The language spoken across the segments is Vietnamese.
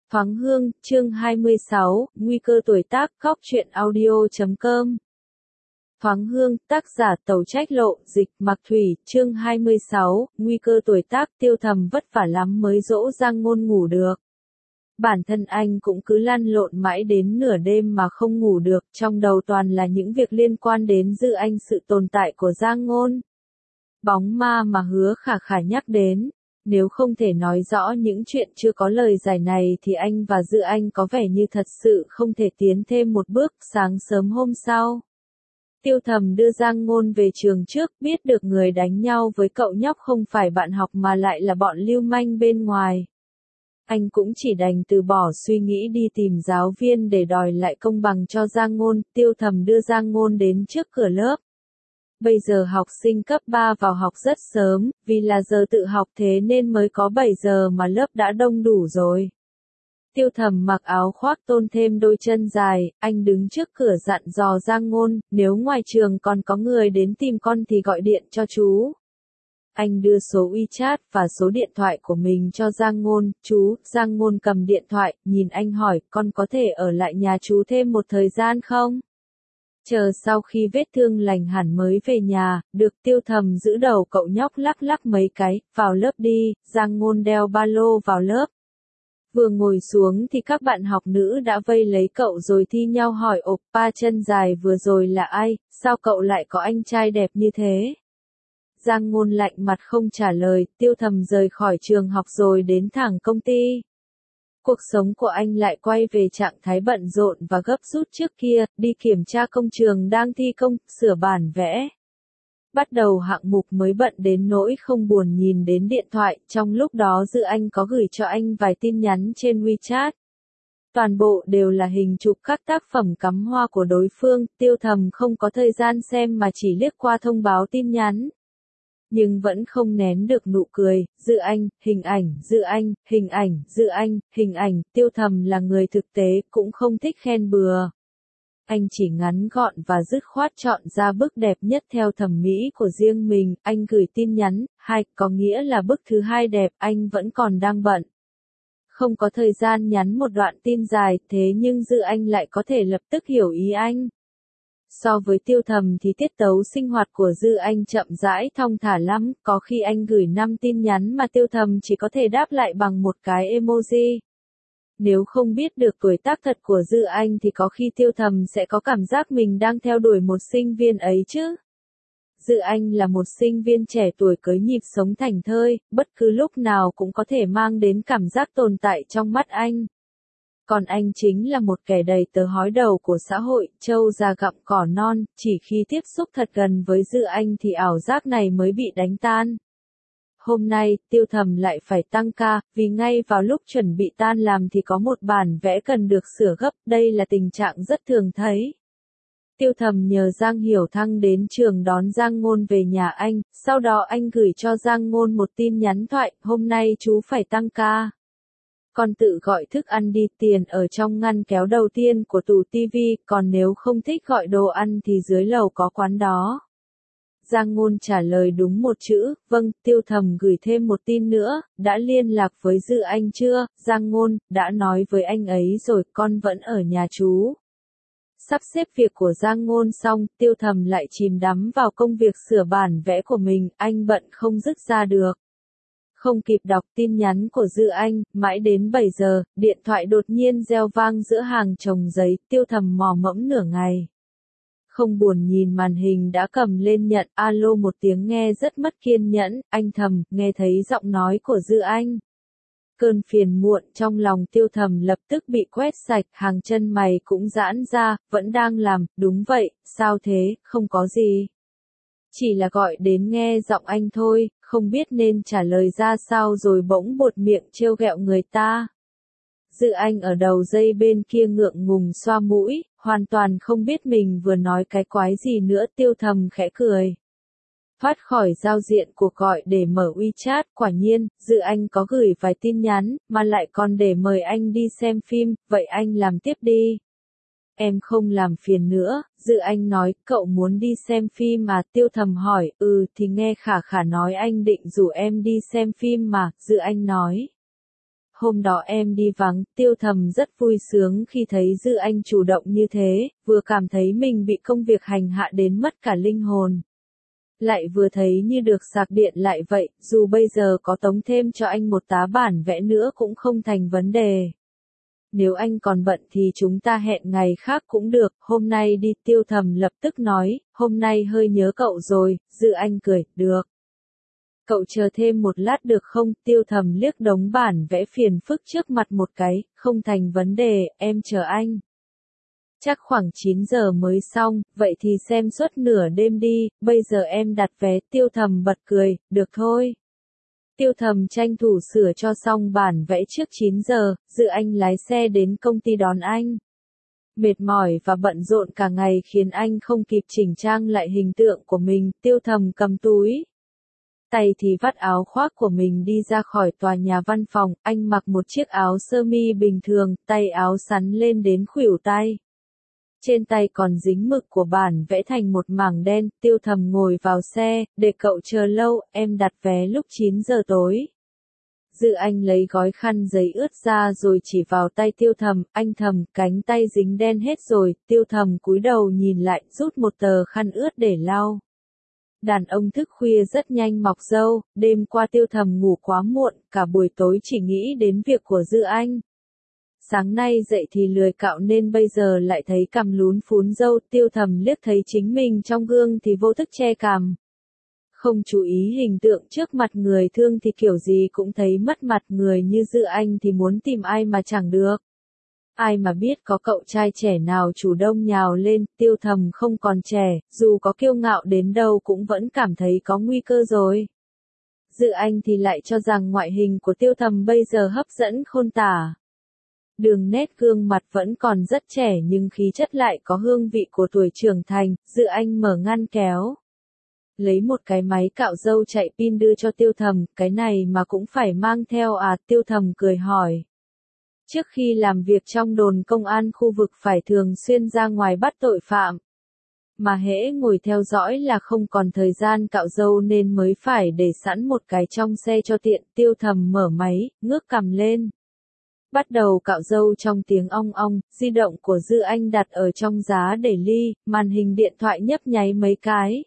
Thoáng Hương, chương 26, Nguy cơ tuổi tác, góc truyện audio.com. Thoáng Hương, tác giả Tẩu Trách Lộ, dịch, Mạc Thủy, chương 26, Nguy cơ tuổi tác. Tiêu Thầm vất vả lắm mới dỗ Giang Ngôn ngủ được. Bản thân anh cũng cứ lăn lộn mãi đến nửa đêm mà không ngủ được, trong đầu toàn là những việc liên quan đến Dư Anh, sự tồn tại của Giang Ngôn. Bóng ma mà Hứa Khả Khả nhắc đến. Nếu không thể nói rõ những chuyện chưa có lời giải này thì anh và Dư Anh có vẻ như thật sự không thể tiến thêm một bước. Sáng sớm hôm sau, Tiêu Thầm đưa Giang Ngôn về trường trước, biết được người đánh nhau với cậu nhóc không phải bạn học mà lại là bọn lưu manh bên ngoài. Anh cũng chỉ đành từ bỏ suy nghĩ đi tìm giáo viên để đòi lại công bằng cho Giang Ngôn. Tiêu Thầm đưa Giang Ngôn đến trước cửa lớp. Bây giờ học sinh cấp 3 vào học rất sớm, vì là giờ tự học thế nên mới có 7 giờ mà lớp đã đông đủ rồi. Tiêu Thầm mặc áo khoác tôn thêm đôi chân dài, anh đứng trước cửa dặn dò Giang Ngôn, nếu ngoài trường còn có người đến tìm con thì gọi điện cho chú. Anh đưa số WeChat và số điện thoại của mình cho Giang Ngôn, chú. Giang Ngôn cầm điện thoại, nhìn anh hỏi, con có thể ở lại nhà chú thêm một thời gian không? Chờ sau khi vết thương lành hẳn mới về nhà, được. Tiêu Thầm giữ đầu cậu nhóc lắc lắc mấy cái, vào lớp đi. Giang Ngôn đeo ba lô vào lớp. Vừa ngồi xuống thì các bạn học nữ đã vây lấy cậu rồi thi nhau hỏi, oppa chân dài vừa rồi là ai, sao cậu lại có anh trai đẹp như thế? Giang Ngôn lạnh mặt không trả lời. Tiêu Thầm rời khỏi trường học rồi đến thẳng công ty. Cuộc sống của anh lại quay về trạng thái bận rộn và gấp rút trước kia, đi kiểm tra công trường đang thi công, sửa bản vẽ. Bắt đầu hạng mục mới bận đến nỗi không buồn nhìn đến điện thoại, trong lúc đó Dư Anh có gửi cho anh vài tin nhắn trên WeChat. Toàn bộ đều là hình chụp các tác phẩm cắm hoa của đối phương. Tiêu Thầm không có thời gian xem mà chỉ liếc qua thông báo tin nhắn. Nhưng vẫn không nén được nụ cười. Dư Anh, hình ảnh, Dư Anh, hình ảnh, Dư Anh, hình ảnh. Tiêu Thầm là người thực tế, cũng không thích khen bừa. Anh chỉ ngắn gọn và dứt khoát chọn ra bức đẹp nhất theo thẩm mỹ của riêng mình. Anh gửi tin nhắn, có nghĩa là bức thứ hai đẹp, anh vẫn còn đang bận. Không có thời gian nhắn một đoạn tin dài, thế nhưng Dư Anh lại có thể lập tức hiểu ý anh. So với Tiêu Thầm thì tiết tấu sinh hoạt của Dư Anh chậm rãi thong thả lắm, có khi anh gửi 5 tin nhắn mà Tiêu Thầm chỉ có thể đáp lại bằng một cái emoji. Nếu không biết được tuổi tác thật của Dư Anh thì có khi Tiêu Thầm sẽ có cảm giác mình đang theo đuổi một sinh viên ấy chứ. Dư Anh là một sinh viên trẻ tuổi cưới nhịp sống thảnh thơi, bất cứ lúc nào cũng có thể mang đến cảm giác tồn tại trong mắt anh. Còn anh chính là một kẻ đầy tớ hói đầu của xã hội, trâu già gặm cỏ non, chỉ khi tiếp xúc thật gần với Dư Anh thì ảo giác này mới bị đánh tan. Hôm nay, Tiêu Thầm lại phải tăng ca, vì ngay vào lúc chuẩn bị tan làm thì có một bản vẽ cần được sửa gấp, đây là tình trạng rất thường thấy. Tiêu Thầm nhờ Giang Hiểu Thăng đến trường đón Giang Ngôn về nhà anh, sau đó anh gửi cho Giang Ngôn một tin nhắn thoại, hôm nay chú phải tăng ca. Con tự gọi thức ăn đi, tiền ở trong ngăn kéo đầu tiên của tủ tivi, còn nếu không thích gọi đồ ăn thì dưới lầu có quán đó. Giang Ngôn trả lời đúng một chữ, vâng. Tiêu Thầm gửi thêm một tin nữa, đã liên lạc với Dư Anh chưa? Giang Ngôn, đã nói với anh ấy rồi, con vẫn ở nhà chú. Sắp xếp việc của Giang Ngôn xong, Tiêu Thầm lại chìm đắm vào công việc sửa bản vẽ của mình, anh bận không dứt ra được. Không kịp đọc tin nhắn của Dư Anh, mãi đến 7 giờ, điện thoại đột nhiên reo vang giữa hàng chồng giấy. Tiêu Thầm mò mẫm nửa ngày. Không buồn nhìn màn hình đã cầm lên nhận, alo một tiếng nghe rất mất kiên nhẫn, anh Thầm, nghe thấy giọng nói của Dư Anh. Cơn phiền muộn trong lòng Tiêu Thầm lập tức bị quét sạch, hàng chân mày cũng giãn ra, vẫn đang làm, đúng vậy, sao thế, không có gì. Chỉ là gọi đến nghe giọng anh thôi, không biết nên trả lời ra sao rồi bỗng buột miệng trêu ghẹo người ta. Dư Anh ở đầu dây bên kia ngượng ngùng xoa mũi, hoàn toàn không biết mình vừa nói cái quái gì nữa. Tiêu Thầm khẽ cười. Thoát khỏi giao diện cuộc gọi để mở WeChat, quả nhiên, Dư Anh có gửi vài tin nhắn, mà lại còn để mời anh đi xem phim, vậy anh làm tiếp đi. Em không làm phiền nữa. Dư Anh nói, cậu muốn đi xem phim mà? Tiêu Thầm hỏi, thì nghe Khả Khả nói anh định rủ em đi xem phim mà. Dư Anh nói. hôm đó em đi vắng, Tiêu Thầm rất vui sướng khi thấy Dư Anh chủ động như thế, vừa cảm thấy mình bị công việc hành hạ đến mất cả linh hồn. Lại vừa thấy như được sạc điện lại vậy, dù bây giờ có tống thêm cho anh một tá bản vẽ nữa cũng không thành vấn đề. Nếu anh còn bận thì chúng ta hẹn ngày khác cũng được, hôm nay đi. Tiêu Thầm lập tức nói, hôm nay hơi nhớ cậu rồi. Dư Anh cười, được. Cậu chờ thêm một lát được không? Tiêu Thầm liếc đống bản vẽ phiền phức trước mặt một cái, không thành vấn đề, em chờ anh. Chắc khoảng 9 giờ mới xong, vậy thì xem suốt nửa đêm đi, bây giờ em đặt vé. Tiêu Thầm bật cười, được thôi. Tiêu Thầm tranh thủ sửa cho xong bản vẽ trước 9 giờ, Dư Anh lái xe đến công ty đón anh. Mệt mỏi và bận rộn cả ngày khiến anh không kịp chỉnh trang lại hình tượng của mình. Tiêu Thầm cầm túi tay thì vắt áo khoác của mình đi ra khỏi tòa nhà văn phòng. Anh mặc một chiếc áo sơ mi bình thường, tay áo sắn lên đến khuỷu tay. Trên tay còn dính mực của bản vẽ thành một mảng đen. Tiêu Thầm ngồi vào xe, để cậu chờ lâu, em đặt vé lúc 9 giờ tối. Dư Anh lấy gói khăn giấy ướt ra rồi chỉ vào tay Tiêu Thầm, anh Thầm, cánh tay dính đen hết rồi. Tiêu Thầm cúi đầu nhìn lại, rút một tờ khăn ướt để lau. Đàn ông thức khuya rất nhanh mọc râu, đêm qua Tiêu Thầm ngủ quá muộn, cả buổi tối chỉ nghĩ đến việc của Dư Anh. Sáng nay dậy thì lười cạo nên bây giờ lại thấy cằm lún phún râu. Tiêu Thầm liếc thấy chính mình trong gương thì vô thức che cằm. Không chú ý hình tượng trước mặt người thương thì kiểu gì cũng thấy mất mặt, người như Dư Anh thì muốn tìm ai mà chẳng được. Ai mà biết có cậu trai trẻ nào chủ động nhào lên. Tiêu Thầm không còn trẻ, dù có kiêu ngạo đến đâu cũng vẫn cảm thấy có nguy cơ rồi. Dư Anh thì lại cho rằng ngoại hình của Tiêu Thầm bây giờ hấp dẫn khôn tả. Đường nét gương mặt vẫn còn rất trẻ nhưng khí chất lại có hương vị của tuổi trưởng thành. Dư Anh mở ngăn kéo, lấy một cái máy cạo râu chạy pin đưa cho Tiêu Thầm, cái này mà cũng phải mang theo à? Tiêu Thầm cười hỏi. Trước khi làm việc trong đồn công an khu vực phải thường xuyên ra ngoài bắt tội phạm. Mà hễ ngồi theo dõi là không còn thời gian cạo râu nên mới phải để sẵn một cái trong xe cho tiện. Tiêu Thầm mở máy, ngước cằm lên. Bắt đầu cạo râu trong tiếng ong ong. Di động của Dư Anh đặt ở trong giá để ly, màn hình điện thoại nhấp nháy mấy cái.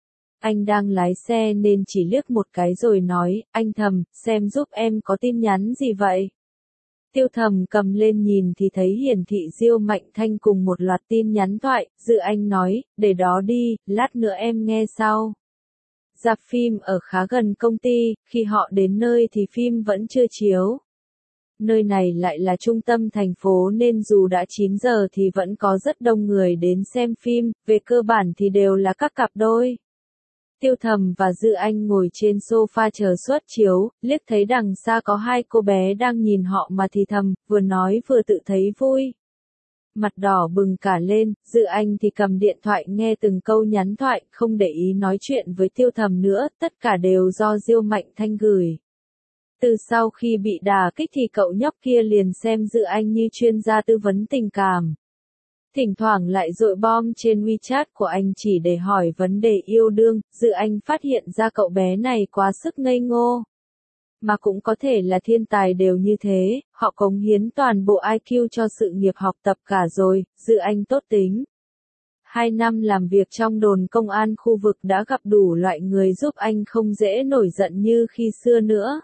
Anh đang lái xe nên chỉ liếc một cái rồi nói, anh Thầm, xem giúp em có tin nhắn gì vậy? Tiêu Thầm cầm lên nhìn thì thấy hiển thị Diêu Mạnh Thanh cùng một loạt tin nhắn thoại. Dư Anh nói, để đó đi, lát nữa em nghe sau. Rạp phim ở khá gần công ty, khi họ đến nơi thì phim vẫn chưa chiếu. Nơi này lại là trung tâm thành phố nên dù đã 9 giờ thì vẫn có rất đông người đến xem phim, về cơ bản thì đều là các cặp đôi. Tiêu Thầm và Dư Anh ngồi trên sofa chờ suất chiếu, liếc thấy đằng xa có hai cô bé đang nhìn họ mà thì thầm, vừa nói vừa tự thấy vui. Mặt đỏ bừng cả lên, Dư Anh thì cầm điện thoại nghe từng câu nhắn thoại, không để ý nói chuyện với Tiêu Thầm nữa, tất cả đều do Diêu Mạnh Thanh gửi. Từ sau khi bị đả kích thì cậu nhóc kia liền xem Dư Anh như chuyên gia tư vấn tình cảm. Thỉnh thoảng lại dội bom trên WeChat của anh chỉ để hỏi vấn đề yêu đương. Dư Anh phát hiện ra cậu bé này quá sức ngây ngô. Mà cũng có thể là thiên tài đều như thế, họ cống hiến toàn bộ IQ cho sự nghiệp học tập cả rồi. Dư Anh tốt tính. 2 năm làm việc trong đồn công an khu vực đã gặp đủ loại người giúp anh không dễ nổi giận như khi xưa nữa.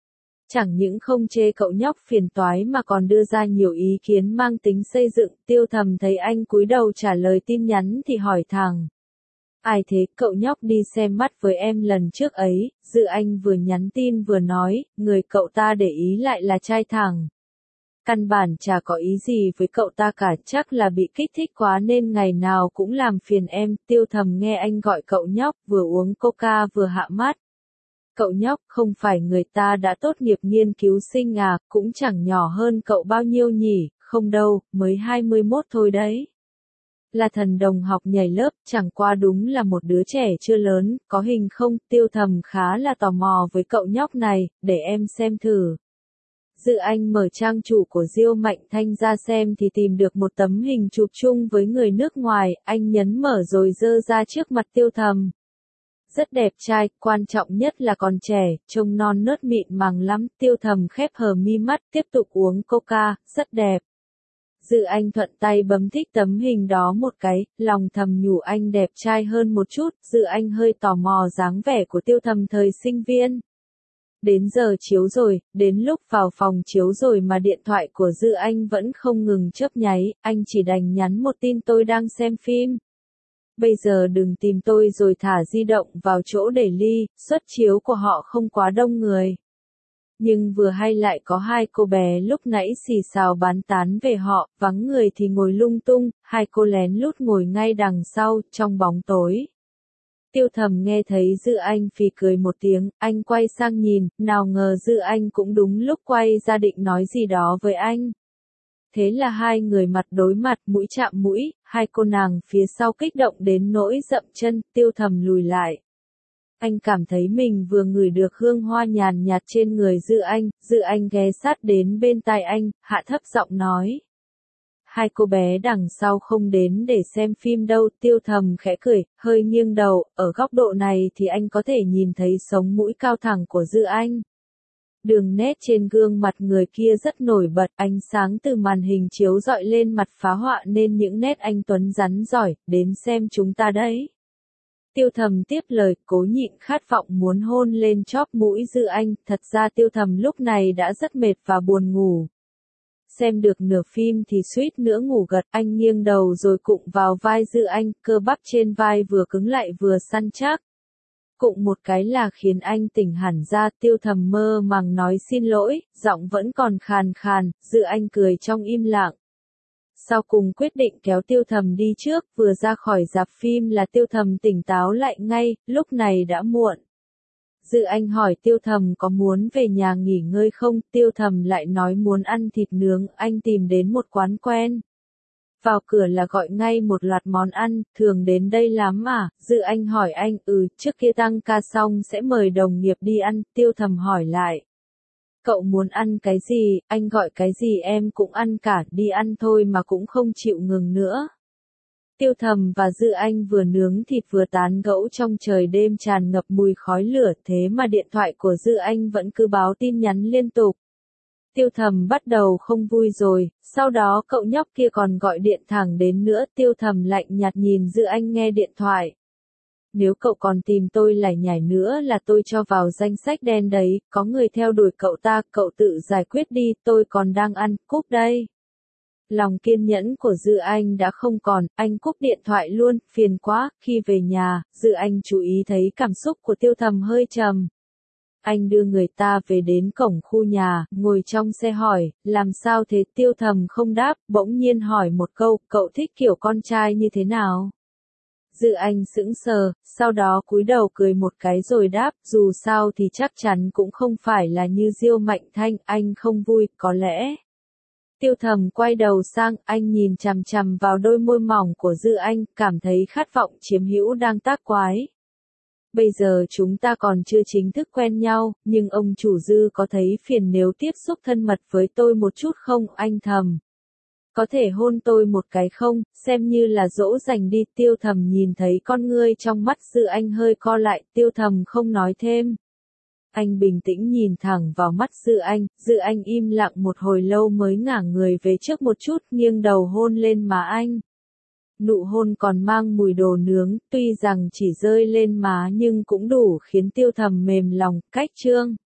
Chẳng những không chê cậu nhóc phiền toái mà còn đưa ra nhiều ý kiến mang tính xây dựng. Tiêu Thầm thấy anh cúi đầu trả lời tin nhắn thì hỏi thẳng. Ai thế? Cậu nhóc đi xem mắt với em lần trước ấy. Dư Anh vừa nhắn tin vừa nói, người cậu ta để ý lại là trai thẳng. Căn bản chả có ý gì với cậu ta cả, chắc là bị kích thích quá nên ngày nào cũng làm phiền em. Tiêu Thầm nghe anh gọi cậu nhóc, vừa uống coca vừa hạ mắt. Cậu nhóc, không phải người ta đã tốt nghiệp nghiên cứu sinh à, cũng chẳng nhỏ hơn cậu bao nhiêu nhỉ? Không đâu, mới 21 thôi đấy. Là thần đồng học nhảy lớp, chẳng qua đúng là một đứa trẻ chưa lớn, có hình không? Tiêu Thầm khá là tò mò với cậu nhóc này, để em xem thử. Dư Anh mở trang chủ của Diêu Mạnh Thanh ra xem thì tìm được một tấm hình chụp chung với người nước ngoài, anh nhấn mở rồi giơ ra trước mặt Tiêu Thầm. rất đẹp trai, quan trọng nhất là còn trẻ, trông non nớt mịn màng lắm, Tiêu Thầm khép hờ mi mắt, tiếp tục uống coca, rất đẹp. Dư Anh thuận tay bấm thích tấm hình đó một cái, lòng thầm nhủ anh đẹp trai hơn một chút, Dư Anh hơi tò mò dáng vẻ của Tiêu Thầm thời sinh viên. Đến giờ chiếu rồi, đến lúc vào phòng chiếu rồi mà điện thoại của Dư Anh vẫn không ngừng chớp nháy, anh chỉ đành nhắn một tin tôi đang xem phim. Bây giờ đừng tìm tôi rồi thả di động vào chỗ để ly, suất chiếu của họ không quá đông người. Nhưng vừa hay lại có hai cô bé lúc nãy xì xào bán tán về họ, vắng người thì ngồi lung tung, hai cô lén lút ngồi ngay đằng sau, trong bóng tối. Tiêu Thầm nghe thấy Dư Anh phì cười một tiếng, anh quay sang nhìn, nào ngờ Dư Anh cũng đúng lúc quay ra định nói gì đó với anh. Thế là hai người mặt đối mặt, mũi chạm mũi, hai cô nàng phía sau kích động đến nỗi dậm chân, Tiêu Thầm lùi lại. Anh cảm thấy mình vừa ngửi được hương hoa nhàn nhạt trên người Dư Anh ghé sát đến bên tai anh, hạ thấp giọng nói. Hai cô bé đằng sau không đến để xem phim đâu, Tiêu Thầm khẽ cười, hơi nghiêng đầu, ở góc độ này thì anh có thể nhìn thấy sống mũi cao thẳng của Dư Anh. Đường nét trên gương mặt người kia rất nổi bật, ánh sáng từ màn hình chiếu dọi lên mặt phá họa nên những nét anh tuấn rắn giỏi, đến xem chúng ta đấy. Tiêu Thầm tiếp lời, cố nhịn khát vọng muốn hôn lên chóp mũi Dư Anh, thật ra Tiêu Thầm lúc này đã rất mệt và buồn ngủ. Xem được nửa phim thì suýt nữa ngủ gật, anh nghiêng đầu rồi cụng vào vai Dư Anh, cơ bắp trên vai vừa cứng lại vừa săn chắc. Cụng một cái là khiến anh tỉnh hẳn ra, Tiêu Thầm mơ màng nói xin lỗi, giọng vẫn còn khàn khàn, Dư Anh cười trong im lặng. Sau cùng quyết định kéo Tiêu Thầm đi trước, vừa ra khỏi rạp phim là Tiêu Thầm tỉnh táo lại ngay, lúc này đã muộn. Dư Anh hỏi Tiêu Thầm có muốn về nhà nghỉ ngơi không, Tiêu Thầm lại nói muốn ăn thịt nướng, anh tìm đến một quán quen. Vào cửa là gọi ngay một loạt món ăn, thường đến đây lắm à, Dư Anh hỏi anh, trước kia tăng ca xong sẽ mời đồng nghiệp đi ăn, Tiêu Thầm hỏi lại. Cậu muốn ăn cái gì, anh gọi cái gì em cũng ăn cả, đi ăn thôi mà cũng không chịu ngừng nữa. Tiêu Thầm và Dư Anh vừa nướng thịt vừa tán gẫu trong trời đêm tràn ngập mùi khói lửa, thế mà điện thoại của Dư Anh vẫn cứ báo tin nhắn liên tục. Tiêu Thầm bắt đầu không vui rồi, sau đó cậu nhóc kia còn gọi điện thẳng đến nữa, Tiêu Thầm lạnh nhạt nhìn Dư Anh nghe điện thoại. Nếu cậu còn tìm tôi lải nhải nữa là tôi cho vào danh sách đen đấy, có người theo đuổi cậu ta, cậu tự giải quyết đi, tôi còn đang ăn, cúp đây. Lòng kiên nhẫn của Dư Anh đã không còn, anh cúp điện thoại luôn, phiền quá, khi về nhà, Dư Anh chú ý thấy cảm xúc của Tiêu Thầm hơi trầm. Anh đưa người ta về đến cổng khu nhà, ngồi trong xe hỏi, làm sao thế, Tiêu Thầm không đáp, bỗng nhiên hỏi một câu, cậu thích kiểu con trai như thế nào? Dư Anh sững sờ, sau đó cúi đầu cười một cái rồi đáp, dù sao thì chắc chắn cũng không phải là như Diêu Mạnh Thanh, anh không vui, có lẽ. Tiêu Thầm quay đầu sang, anh nhìn chằm chằm vào đôi môi mỏng của Dư Anh, cảm thấy khát vọng chiếm hữu đang tác quái. Bây giờ chúng ta còn chưa chính thức quen nhau, nhưng ông chủ Dư có thấy phiền nếu tiếp xúc thân mật với tôi một chút không, anh thầm. Có thể hôn tôi một cái không, xem như là dỗ dành đi, Tiêu Thầm nhìn thấy con ngươi trong mắt Dư Anh hơi co lại, Tiêu Thầm không nói thêm. Anh bình tĩnh nhìn thẳng vào mắt Dư Anh im lặng một hồi lâu mới ngả người về trước một chút, nghiêng đầu hôn lên má anh. Nụ hôn còn mang mùi đồ nướng, tuy rằng chỉ rơi lên má nhưng cũng đủ khiến Tiêu Thầm mềm lòng, cách chương.